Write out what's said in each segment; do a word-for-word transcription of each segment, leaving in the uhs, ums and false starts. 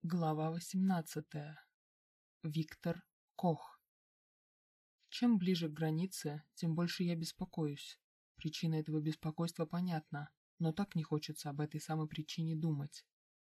Глава восемнадцатая. Виктор Кох. Чем ближе к границе, тем больше я беспокоюсь. Причина этого беспокойства понятна, но так не хочется об этой самой причине думать.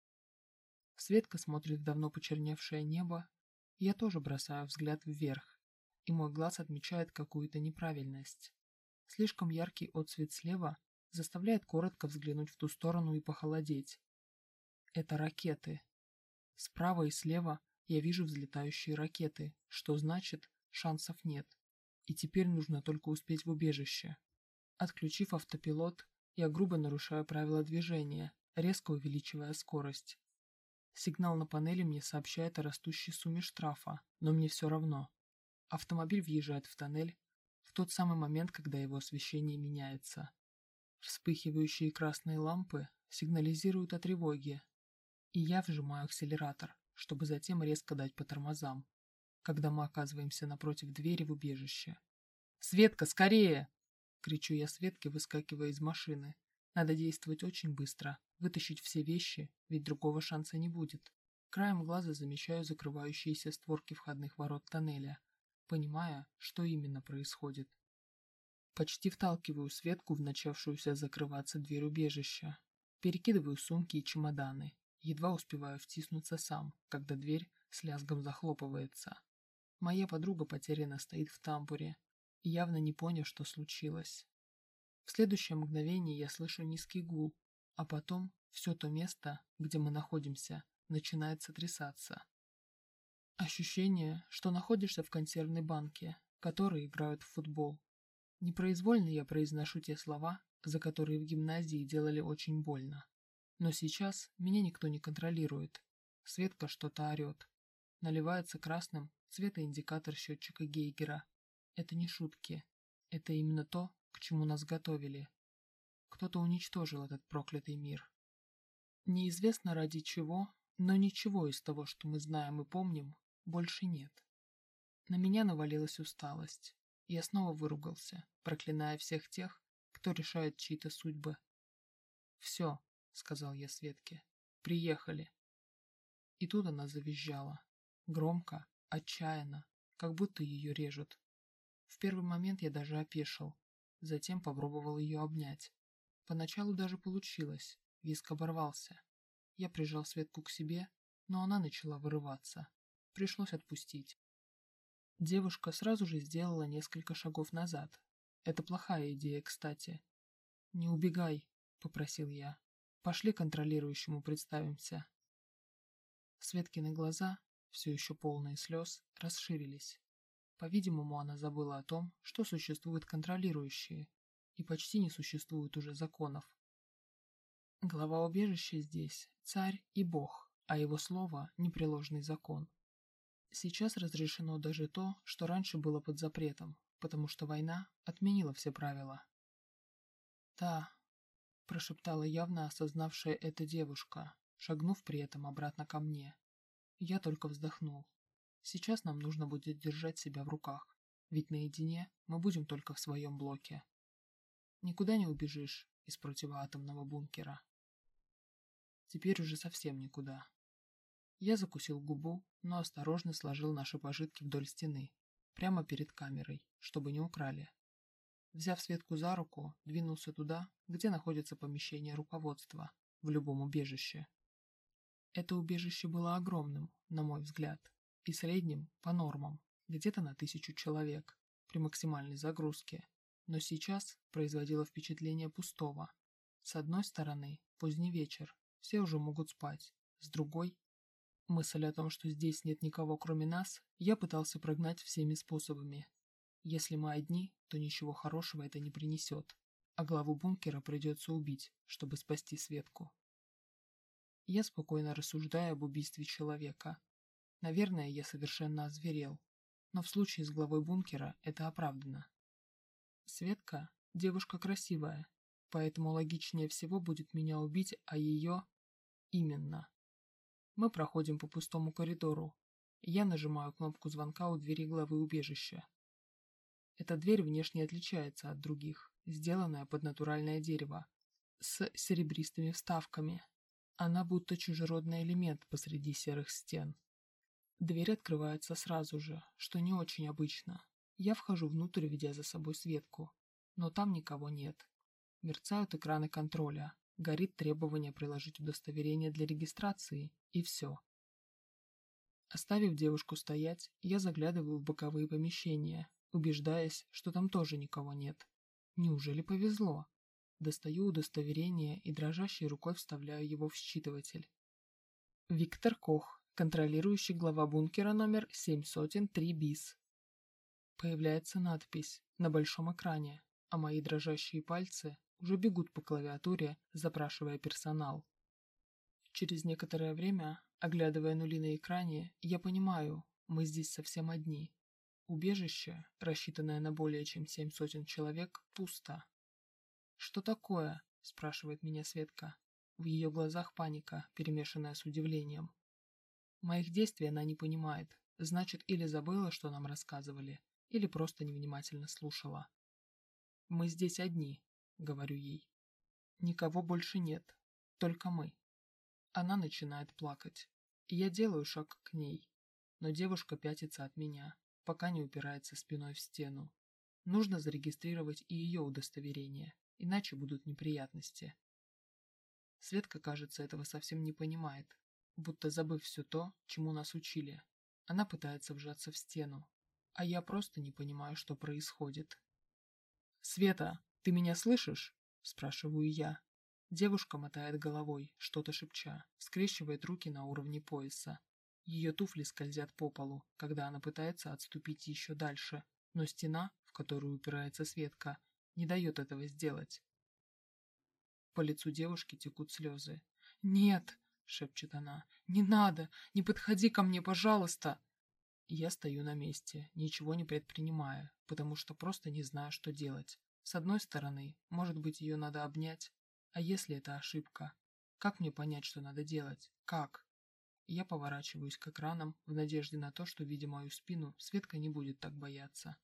Светка смотрит в давно почерневшее небо, и я тоже бросаю взгляд вверх, и мой глаз отмечает какую-то неправильность. Слишком яркий отсвет слева заставляет коротко взглянуть в ту сторону и похолодеть. Это ракеты. Справа и слева я вижу взлетающие ракеты, что значит, шансов нет. И теперь нужно только успеть в убежище. Отключив автопилот, я грубо нарушаю правила движения, резко увеличивая скорость. Сигнал на панели мне сообщает о растущей сумме штрафа, но мне все равно. Автомобиль въезжает в тоннель в тот самый момент, когда его освещение меняется. Вспыхивающие красные лампы сигнализируют о тревоге, и я вжимаю акселератор, чтобы затем резко дать по тормозам, когда мы оказываемся напротив двери в убежище. «Светка, скорее!» — кричу я Светке, выскакивая из машины. Надо действовать очень быстро, вытащить все вещи, ведь другого шанса не будет. Краем глаза замечаю закрывающиеся створки входных ворот тоннеля, понимая, что именно происходит. Почти вталкиваю Светку в начавшуюся закрываться дверь убежища. Перекидываю сумки и чемоданы. Едва успеваю втиснуться сам, когда дверь с лязгом захлопывается. Моя подруга потерянно стоит в тамбуре, явно не поняв, что случилось. В следующее мгновение я слышу низкий гул, а потом все то место, где мы находимся, начинает сотрясаться. Ощущение, что находишься в консервной банке, которые играют в футбол. Непроизвольно я произношу те слова, за которые в гимназии делали очень больно. Но сейчас меня никто не контролирует. Светка что-то орет. Наливается красным цветоиндикатор счетчика Гейгера. Это не шутки. Это именно то, к чему нас готовили. Кто-то уничтожил этот проклятый мир. Неизвестно ради чего, но ничего из того, что мы знаем и помним, больше нет. На меня навалилась усталость. Я снова выругался, проклиная всех тех, кто решает чьи-то судьбы. «Все», — сказал я Светке, — «приехали». И тут она завизжала. Громко, отчаянно, как будто ее режут. В первый момент я даже опешил, затем попробовал ее обнять. Поначалу даже получилось, визг оборвался. Я прижал Светку к себе, но она начала вырываться. Пришлось отпустить. Девушка сразу же сделала несколько шагов назад. Это плохая идея, кстати. «Не убегай», — попросил я. «Пошли контролирующему представимся». Светкины глаза, все еще полные слез, расширились. По-видимому, она забыла о том, что существуют контролирующие, и почти не существует уже законов. Глава убежища здесь – царь и бог, а его слово – непреложный закон. Сейчас разрешено даже то, что раньше было под запретом, потому что война отменила все правила. «Да», – прошептала явно осознавшая это девушка, шагнув при этом обратно ко мне. Я только вздохнул. Сейчас нам нужно будет держать себя в руках, ведь наедине мы будем только в своем блоке. Никуда не убежишь из противоатомного бункера. Теперь уже совсем никуда. Я закусил губу, но осторожно сложил наши пожитки вдоль стены, прямо перед камерой, чтобы не украли. Взяв Светку за руку, двинулся туда, где находится помещение руководства, в любом убежище. Это убежище было огромным, на мой взгляд, и средним по нормам, где-то на тысячу человек, при максимальной загрузке, но сейчас производило впечатление пустого. С одной стороны, поздний вечер, все уже могут спать, с другой, мысль о том, что здесь нет никого кроме нас, я пытался прогнать всеми способами. Если мы одни, то ничего хорошего это не принесет, а главу бункера придется убить, чтобы спасти Светку. Я спокойно рассуждаю об убийстве человека. Наверное, я совершенно озверел, но в случае с главой бункера это оправдано. Светка – девушка красивая, поэтому логичнее всего будет меня убить, а ее именно. Мы проходим по пустому коридору, и я нажимаю кнопку звонка у двери главы убежища. Эта дверь внешне отличается от других, сделанная под натуральное дерево, с серебристыми вставками. Она будто чужеродный элемент посреди серых стен. Дверь открывается сразу же, что не очень обычно. Я вхожу внутрь, ведя за собой Светку, но там никого нет. Мерцают экраны контроля, горит требование приложить удостоверение для регистрации, и все. Оставив девушку стоять, я заглядываю в боковые помещения, убеждаясь, что там тоже никого нет. Неужели повезло? Достаю удостоверение и дрожащей рукой вставляю его в считыватель. Виктор Кох, контролирующий глава бункера номер семь сотен три БИС. Появляется надпись на большом экране, а мои дрожащие пальцы уже бегут по клавиатуре, запрашивая персонал. Через некоторое время, оглядывая нули на экране, я понимаю, мы здесь совсем одни. Убежище, рассчитанное на более чем семь сотен человек, пусто. «Что такое?» – спрашивает меня Светка. В ее глазах паника, перемешанная с удивлением. Моих действий она не понимает, значит, или забыла, что нам рассказывали, или просто невнимательно слушала. «Мы здесь одни», — говорю ей. «Никого больше нет, только мы». Она начинает плакать, и я делаю шаг к ней, но девушка пятится от меня, пока не упирается спиной в стену. Нужно зарегистрировать и ее удостоверение, иначе будут неприятности. Светка, кажется, этого совсем не понимает, будто забыв все то, чему нас учили. Она пытается вжаться в стену, а я просто не понимаю, что происходит. «Света, ты меня слышишь?» – спрашиваю я. Девушка мотает головой, что-то шепча, скрещивает руки на уровне пояса. Ее туфли скользят по полу, когда она пытается отступить еще дальше, но стена, в которую упирается Светка, не дает этого сделать. По лицу девушки текут слезы. «Нет!» – шепчет она. «Не надо! Не подходи ко мне, пожалуйста!» Я стою на месте, ничего не предпринимая, потому что просто не знаю, что делать. С одной стороны, может быть, ее надо обнять, а если это ошибка? Как мне понять, что надо делать? Как? Я поворачиваюсь к экранам в надежде на то, что, видя мою спину, Светка не будет так бояться.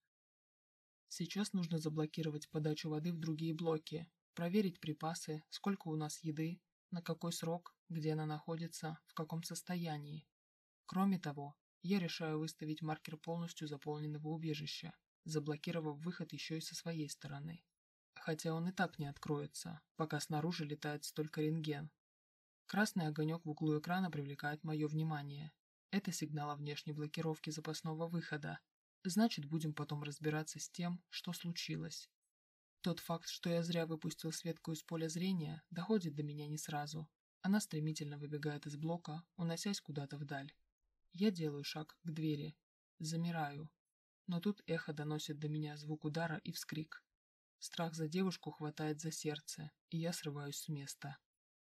Сейчас нужно заблокировать подачу воды в другие блоки, проверить припасы, сколько у нас еды, на какой срок, где она находится, в каком состоянии. Кроме того, я решаю выставить маркер полностью заполненного убежища, заблокировав выход еще и со своей стороны. Хотя он и так не откроется, пока снаружи летает столько рентген. Красный огонек в углу экрана привлекает мое внимание. Это сигнал о внешней блокировке запасного выхода. Значит, будем потом разбираться с тем, что случилось. Тот факт, что я зря выпустил Светку из поля зрения, доходит до меня не сразу. Она стремительно выбегает из блока, уносясь куда-то вдаль. Я делаю шаг к двери. Замираю. Но тут эхо доносит до меня звук удара и вскрик. Страх за девушку хватает за сердце, и я срываюсь с места.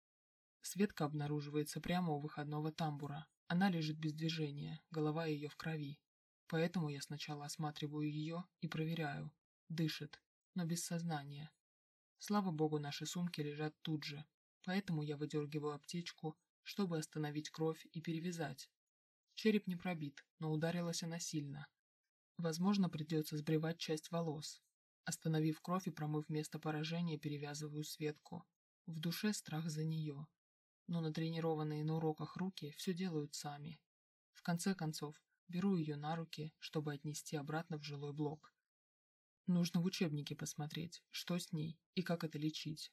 Светка обнаруживается прямо у выходного тамбура. Она лежит без движения, голова ее в крови. Поэтому я сначала осматриваю ее и проверяю. Дышит, но без сознания. Слава богу, наши сумки лежат тут же, поэтому я выдергиваю аптечку, чтобы остановить кровь и перевязать. Череп не пробит, но ударилась она сильно. Возможно, придется сбривать часть волос. Остановив кровь и промыв место поражения, перевязываю Светку. В душе страх за нее. Но натренированные на уроках руки все делают сами. В конце концов, беру ее на руки, чтобы отнести обратно в жилой блок. Нужно в учебнике посмотреть, что с ней и как это лечить.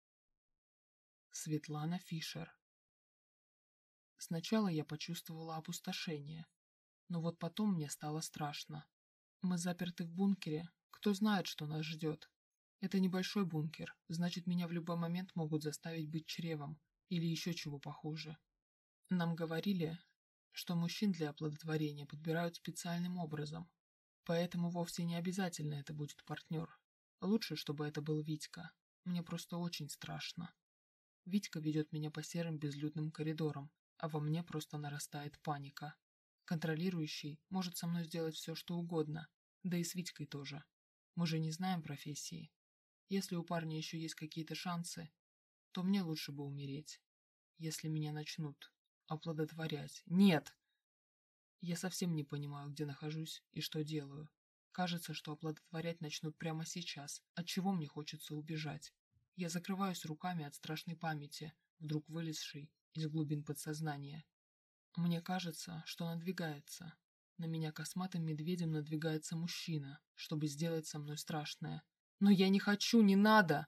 Светлана Фишер. Сначала я почувствовала опустошение, но вот потом мне стало страшно. Мы заперты в бункере, кто знает, что нас ждет. Это небольшой бункер, значит, меня в любой момент могут заставить быть чревом или еще чего похуже. Нам говорили, что мужчин для оплодотворения подбирают специальным образом, поэтому вовсе не обязательно это будет партнер. Лучше, чтобы это был Витька. Мне просто очень страшно. Витька ведет меня по серым безлюдным коридорам, а во мне просто нарастает паника. Контролирующий может со мной сделать все, что угодно, да и с Витькой тоже. Мы же не знаем профессии. Если у парня еще есть какие-то шансы, то мне лучше бы умереть. Если меня начнут оплодотворять. Нет! Я совсем не понимаю, где нахожусь и что делаю. Кажется, что оплодотворять начнут прямо сейчас, от чего мне хочется убежать. Я закрываюсь руками от страшной памяти, вдруг вылезшей из глубин подсознания. Мне кажется, что надвигается. На меня косматым медведем надвигается мужчина, чтобы сделать со мной страшное. Но я не хочу, не надо!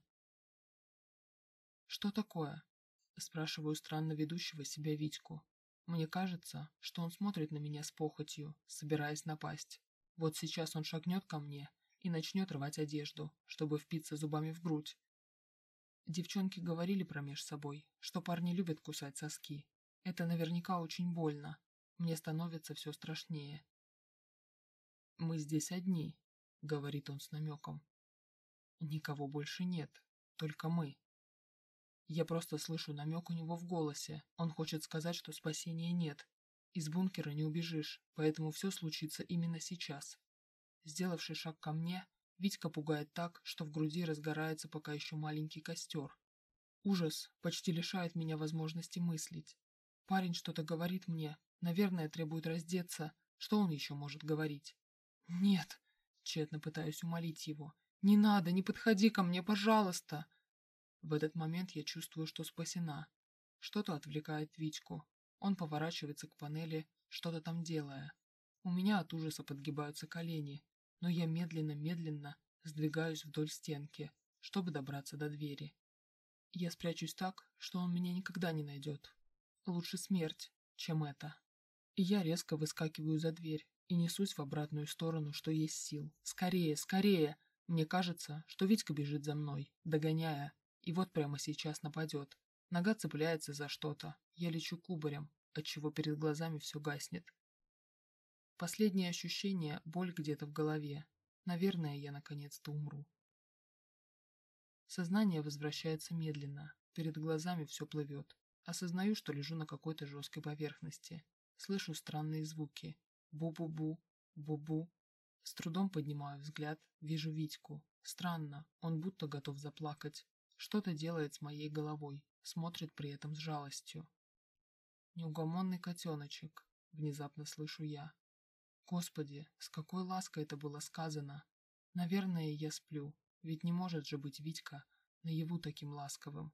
Что такое? Спрашиваю странно ведущего себя Витьку. Мне кажется, что он смотрит на меня с похотью, собираясь напасть. Вот сейчас он шагнет ко мне и начнет рвать одежду, чтобы впиться зубами в грудь. Девчонки говорили промеж собой, что парни любят кусать соски. Это наверняка очень больно. Мне становится все страшнее. «Мы здесь одни», — говорит он с намеком. «Никого больше нет, только мы». Я просто слышу намек у него в голосе. Он хочет сказать, что спасения нет. Из бункера не убежишь, поэтому все случится именно сейчас. Сделавший шаг ко мне, Витька пугает так, что в груди разгорается пока еще маленький костер. Ужас почти лишает меня возможности мыслить. Парень что-то говорит мне, наверное, требует раздеться. Что он еще может говорить? «Нет», — тщетно пытаюсь умолить его. «Не надо, не подходи ко мне, пожалуйста!» В этот момент я чувствую, что спасена. Что-то отвлекает Витьку. Он поворачивается к панели, что-то там делая. У меня от ужаса подгибаются колени, но я медленно-медленно сдвигаюсь вдоль стенки, чтобы добраться до двери. Я спрячусь так, что он меня никогда не найдет. Лучше смерть, чем это. И я резко выскакиваю за дверь и несусь в обратную сторону, что есть сил. Скорее, скорее! Мне кажется, что Витька бежит за мной, догоняя, и вот прямо сейчас нападет. Нога цепляется за что-то. Я лечу кубарем, отчего перед глазами все гаснет. Последнее ощущение — боль где-то в голове. Наверное, я наконец-то умру. Сознание возвращается медленно. Перед глазами все плывет. Осознаю, что лежу на какой-то жесткой поверхности. Слышу странные звуки. Бу-бу-бу, бу-бу. С трудом поднимаю взгляд, вижу Витьку. Странно, он будто готов заплакать. Что-то делает с моей головой, смотрит при этом с жалостью. «Неугомонный котеночек», — внезапно слышу я. Господи, с какой лаской это было сказано. Наверное, я сплю, ведь не может же быть Витька наяву таким ласковым.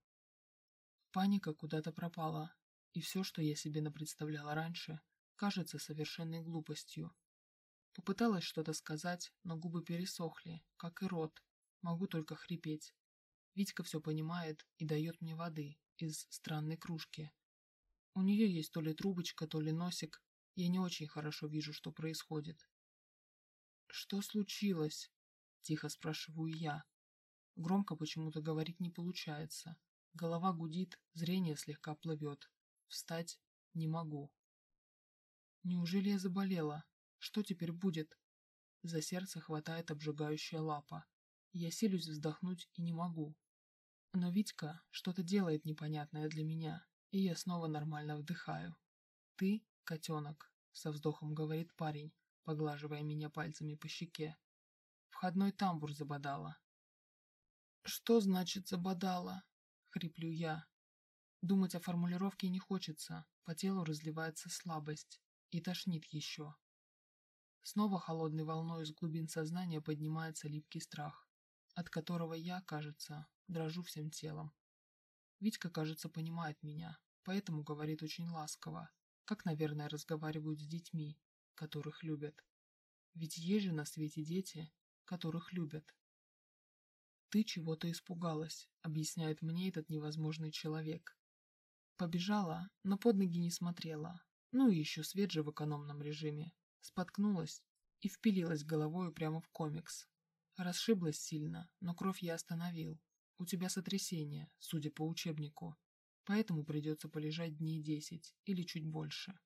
Паника куда-то пропала, и все, что я себе напредставляла раньше, кажется совершенной глупостью. Попыталась что-то сказать, но губы пересохли, как и рот, могу только хрипеть. Витька все понимает и дает мне воды из странной кружки. У нее есть то ли трубочка, то ли носик. Я не очень хорошо вижу, что происходит. «Что случилось?» – тихо спрашиваю я. Громко почему-то говорить не получается. Голова гудит, зрение слегка плывет. Встать не могу. Неужели я заболела? Что теперь будет? За сердце хватает обжигающая лапа. Я силюсь вздохнуть и не могу. Но Витька что-то делает непонятное для меня, и я снова нормально вдыхаю. «Ты — котенок», — со вздохом говорит парень, поглаживая меня пальцами по щеке. Входной тамбур забодала. «Что значит забодала?» — хриплю я. Думать о формулировке не хочется, по телу разливается слабость и тошнит еще. Снова холодной волной из глубин сознания поднимается липкий страх, от которого я, кажется, дрожу всем телом. Витька, кажется, понимает меня, поэтому говорит очень ласково, как, наверное, разговаривают с детьми, которых любят. Ведь есть же на свете дети, которых любят. «Ты чего-то испугалась», — объясняет мне этот невозможный человек. Побежала, но под ноги не смотрела. Ну и еще свет же в экономном режиме. Споткнулась и впилилась головою прямо в комикс. Расшиблась сильно, но кровь я остановил. У тебя сотрясение, судя по учебнику. Поэтому придется полежать дней десять или чуть больше.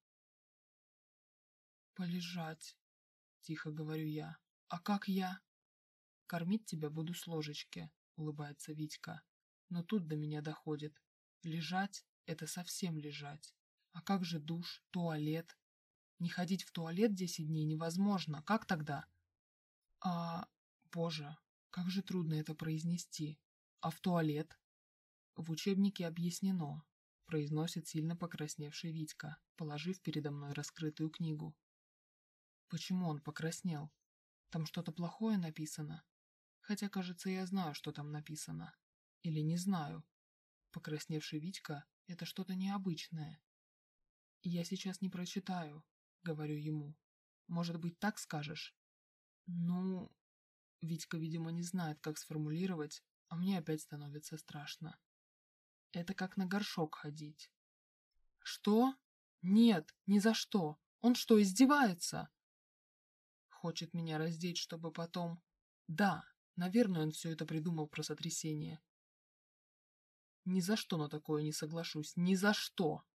«Полежать», — тихо говорю я. «А как я?» «Кормить тебя буду с ложечки», — улыбается Витька. Но тут до меня доходит. Лежать — это совсем лежать. А как же душ, туалет? Не ходить в туалет десять дней невозможно. Как тогда? А, боже, как же трудно это произнести. А в туалет? В учебнике объяснено, произносит сильно покрасневший Витька, положив передо мной раскрытую книгу. Почему он покраснел? Там что-то плохое написано? Хотя, кажется, я знаю, что там написано. Или не знаю. Покрасневший Витька Это что-то необычное. И я сейчас не прочитаю, говорю ему. Может быть, так скажешь? Ну, Витька, видимо, не знает, как сформулировать, а мне опять становится страшно. Это как на горшок ходить. Что? Нет, ни за что. Он что, издевается? Хочет меня раздеть, чтобы потом... Да, наверное, он все это придумал про сотрясение. Ни за что на такое не соглашусь, ни за что.